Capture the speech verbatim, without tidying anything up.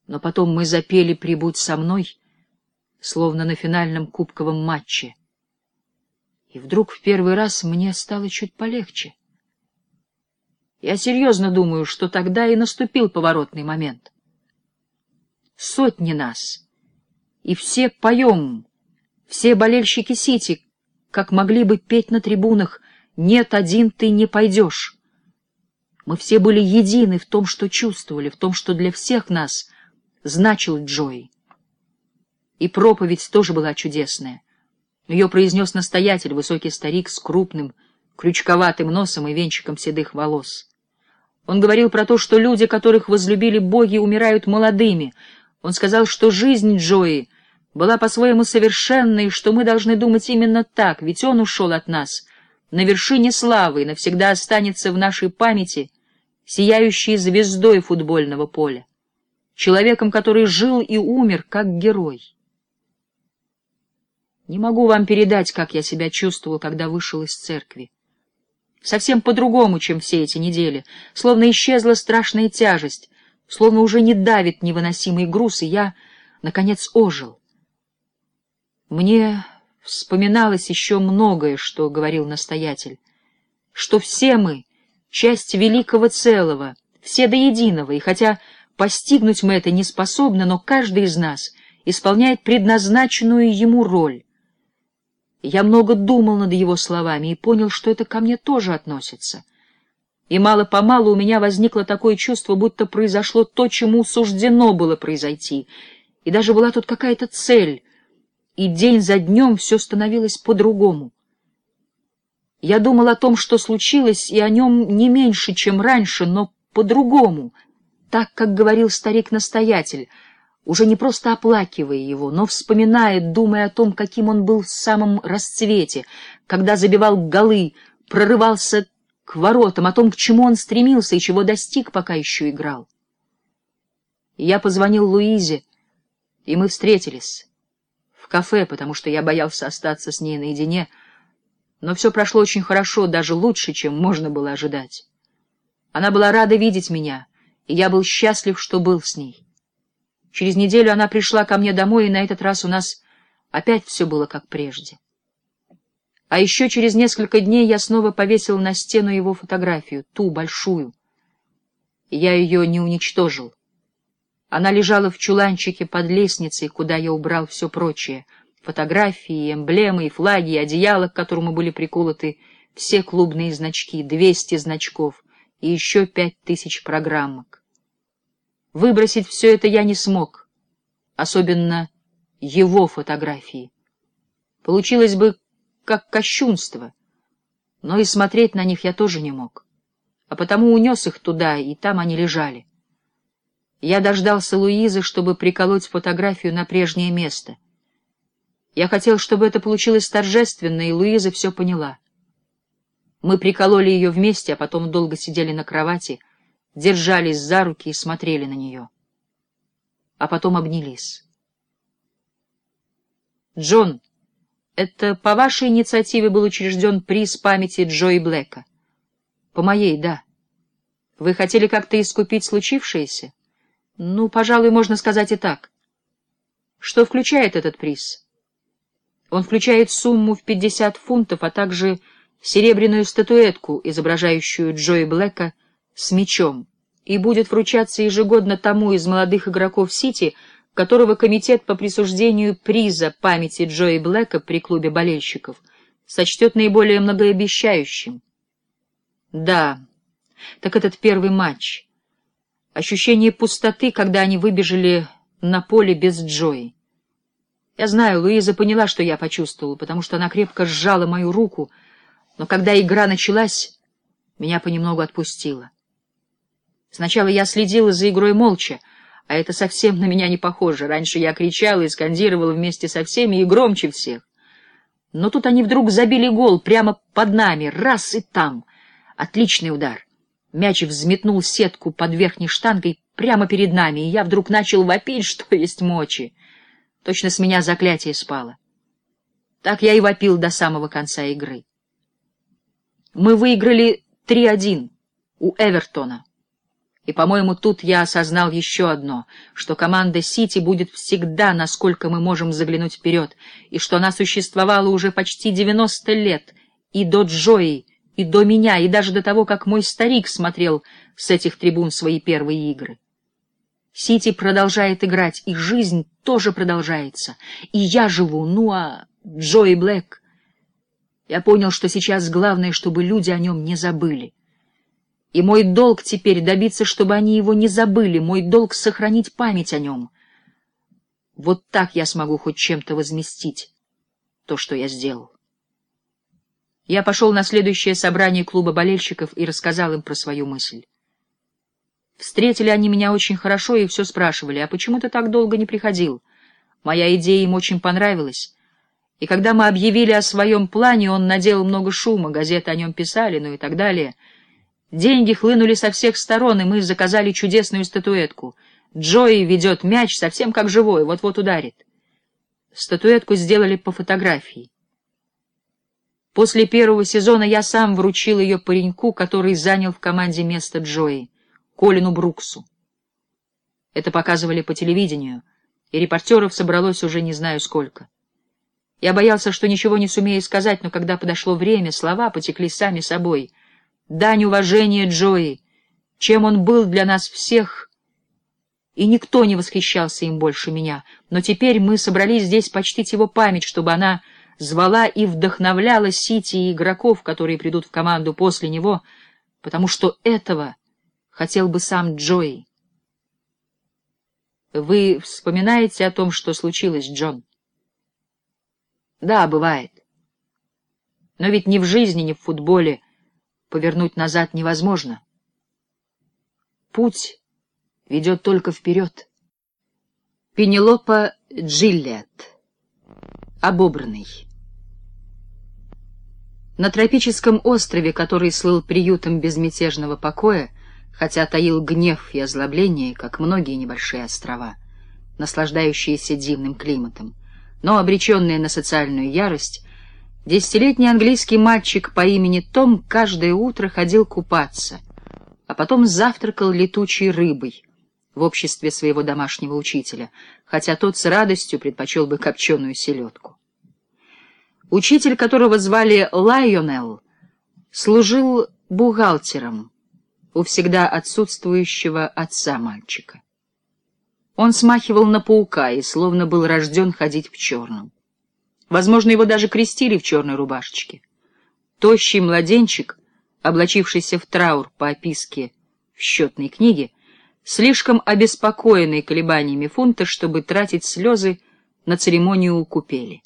Но потом мы запели «Прибудь со мной», словно на финальном кубковом матче. И вдруг в первый раз мне стало чуть полегче. Я серьезно думаю, что тогда и наступил поворотный момент. Сотни нас, и все поем, все болельщики Сити, как могли бы петь на трибунах «Нет, один ты не пойдешь». Мы все были едины в том, что чувствовали, в том, что для всех нас значил Джои. И проповедь тоже была чудесная. Ее произнес настоятель, высокий старик с крупным, крючковатым носом и венчиком седых волос. Он говорил про то, что люди, которых возлюбили боги, умирают молодыми. Он сказал, что жизнь Джои была по-своему совершенной, и что мы должны думать именно так, ведь он ушел от нас на вершине славы и навсегда останется в нашей памяти сияющей звездой футбольного поля, человеком, который жил и умер как герой. Не могу вам передать, как я себя чувствовал, когда вышел из церкви. Совсем по-другому, чем все эти недели, словно исчезла страшная тяжесть, словно уже не давит невыносимый груз, и я, наконец, ожил. Мне вспоминалось еще многое, что говорил настоятель, что все мы — часть великого целого, все до единого, и хотя постигнуть мы это не способны, но каждый из нас исполняет предназначенную ему роль. Я много думал над его словами и понял, что это ко мне тоже относится. И мало-помалу у меня возникло такое чувство, будто произошло то, чему суждено было произойти, и даже была тут какая-то цель, и день за днем все становилось по-другому. Я думал о том, что случилось, и о нем не меньше, чем раньше, но по-другому, так, как говорил старик-настоятель, уже не просто оплакивая его, но вспоминая, думая о том, каким он был в самом расцвете, когда забивал голы, прорывался к воротам, о том, к чему он стремился и чего достиг, пока еще играл. Я позвонил Луизе, и мы встретились в кафе, потому что я боялся остаться с ней наедине, но все прошло очень хорошо, даже лучше, чем можно было ожидать. Она была рада видеть меня, и я был счастлив, что был с ней. Через неделю она пришла ко мне домой, и на этот раз у нас опять все было как прежде. А еще через несколько дней я снова повесил на стену его фотографию, ту большую. И я ее не уничтожил. Она лежала в чуланчике под лестницей, куда я убрал все прочее — фотографии, эмблемы, и флаги, и одеяло, к которому были приколоты все клубные значки, двести значков и еще пять тысяч программок. Выбросить все это я не смог, особенно его фотографии. Получилось бы как кощунство, но и смотреть на них я тоже не мог, а потому унес их туда, и там они лежали. Я дождался Луизы, чтобы приколоть фотографию на прежнее место. Я хотел, чтобы это получилось торжественно, и Луиза все поняла. Мы прикололи ее вместе, а потом долго сидели на кровати, держались за руки и смотрели на нее. А потом обнялись. «Джон, это по вашей инициативе был учрежден приз памяти Джои Блэка?» «По моей, да. Вы хотели как-то искупить случившееся?» «Ну, пожалуй, можно сказать и так. Что включает этот приз?» «Он включает сумму в пятьдесят фунтов, а также серебряную статуэтку, изображающую Джои Блэка с мячом, и будет вручаться ежегодно тому из молодых игроков Сити, которого комитет по присуждению приза памяти Джои Блэка при клубе болельщиков сочтет наиболее многообещающим». «Да, так этот первый матч. Ощущение пустоты, когда они выбежали на поле без Джои. Я знаю, Луиза поняла, что я почувствовал, потому что она крепко сжала мою руку, но когда игра началась, меня понемногу отпустило. Сначала я следила за игрой молча, а это совсем на меня не похоже. Раньше я кричала и скандировала вместе со всеми и громче всех. Но тут они вдруг забили гол прямо под нами, раз и там. Отличный удар. Мяч взметнул сетку под верхней штангой прямо перед нами, и я вдруг начал вопить, что есть мочи. Точно с меня заклятие спало. Так я и вопил до самого конца игры. Мы выиграли три один у Эвертона. И, по-моему, тут я осознал еще одно, что команда «Сити» будет всегда, насколько мы можем заглянуть вперед, и что она существовала уже почти девяносто лет, и до Джои, и до меня, и даже до того, как мой старик смотрел с этих трибун свои первые игры. «Сити» продолжает играть, и жизнь тоже продолжается, и я живу, ну а Джои Блэк... Я понял, что сейчас главное, чтобы люди о нем не забыли. И мой долг теперь добиться, чтобы они его не забыли, мой долг сохранить память о нем. Вот так я смогу хоть чем-то возместить то, что я сделал. Я пошел на следующее собрание клуба болельщиков и рассказал им про свою мысль. Встретили они меня очень хорошо и все спрашивали, а почему ты так долго не приходил? Моя идея им очень понравилась. И когда мы объявили о своем плане, он наделал много шума, газеты о нем писали, ну и так далее. Деньги хлынули со всех сторон, и мы заказали чудесную статуэтку. Джои ведет мяч совсем как живой, вот-вот ударит. Статуэтку сделали по фотографии. После первого сезона я сам вручил ее пареньку, который занял в команде место Джои, Колину Бруксу. Это показывали по телевидению, и репортеров собралось уже не знаю сколько. Я боялся, что ничего не сумею сказать, но когда подошло время, слова потекли сами собой. Дань уважения Джои, чем он был для нас всех, и никто не восхищался им больше меня. Но теперь мы собрались здесь почтить его память, чтобы она звала и вдохновляла Сити и игроков, которые придут в команду после него, потому что этого хотел бы сам Джои. Вы вспоминаете о том, что случилось, Джон? Да, бывает. Но ведь ни в жизни, ни в футболе повернуть назад невозможно. Путь ведет только вперед. Пенелопа Джиллиат. Обобранный. На тропическом острове, который слыл приютом безмятежного покоя, хотя таил гнев и озлобление, как многие небольшие острова, наслаждающиеся дивным климатом, но обреченные на социальную ярость, десятилетний английский мальчик по имени Том каждое утро ходил купаться, а потом завтракал летучей рыбой в обществе своего домашнего учителя, хотя тот с радостью предпочел бы копченую селедку. Учитель, которого звали Лайонелл, служил бухгалтером у всегда отсутствующего отца мальчика. Он смахивал на паука и словно был рожден ходить в черном. Возможно, его даже крестили в черной рубашечке. Тощий младенчик, облачившийся в траур по описке в счетной книге, слишком обеспокоенный колебаниями фунта, чтобы тратить слезы на церемонию у купели.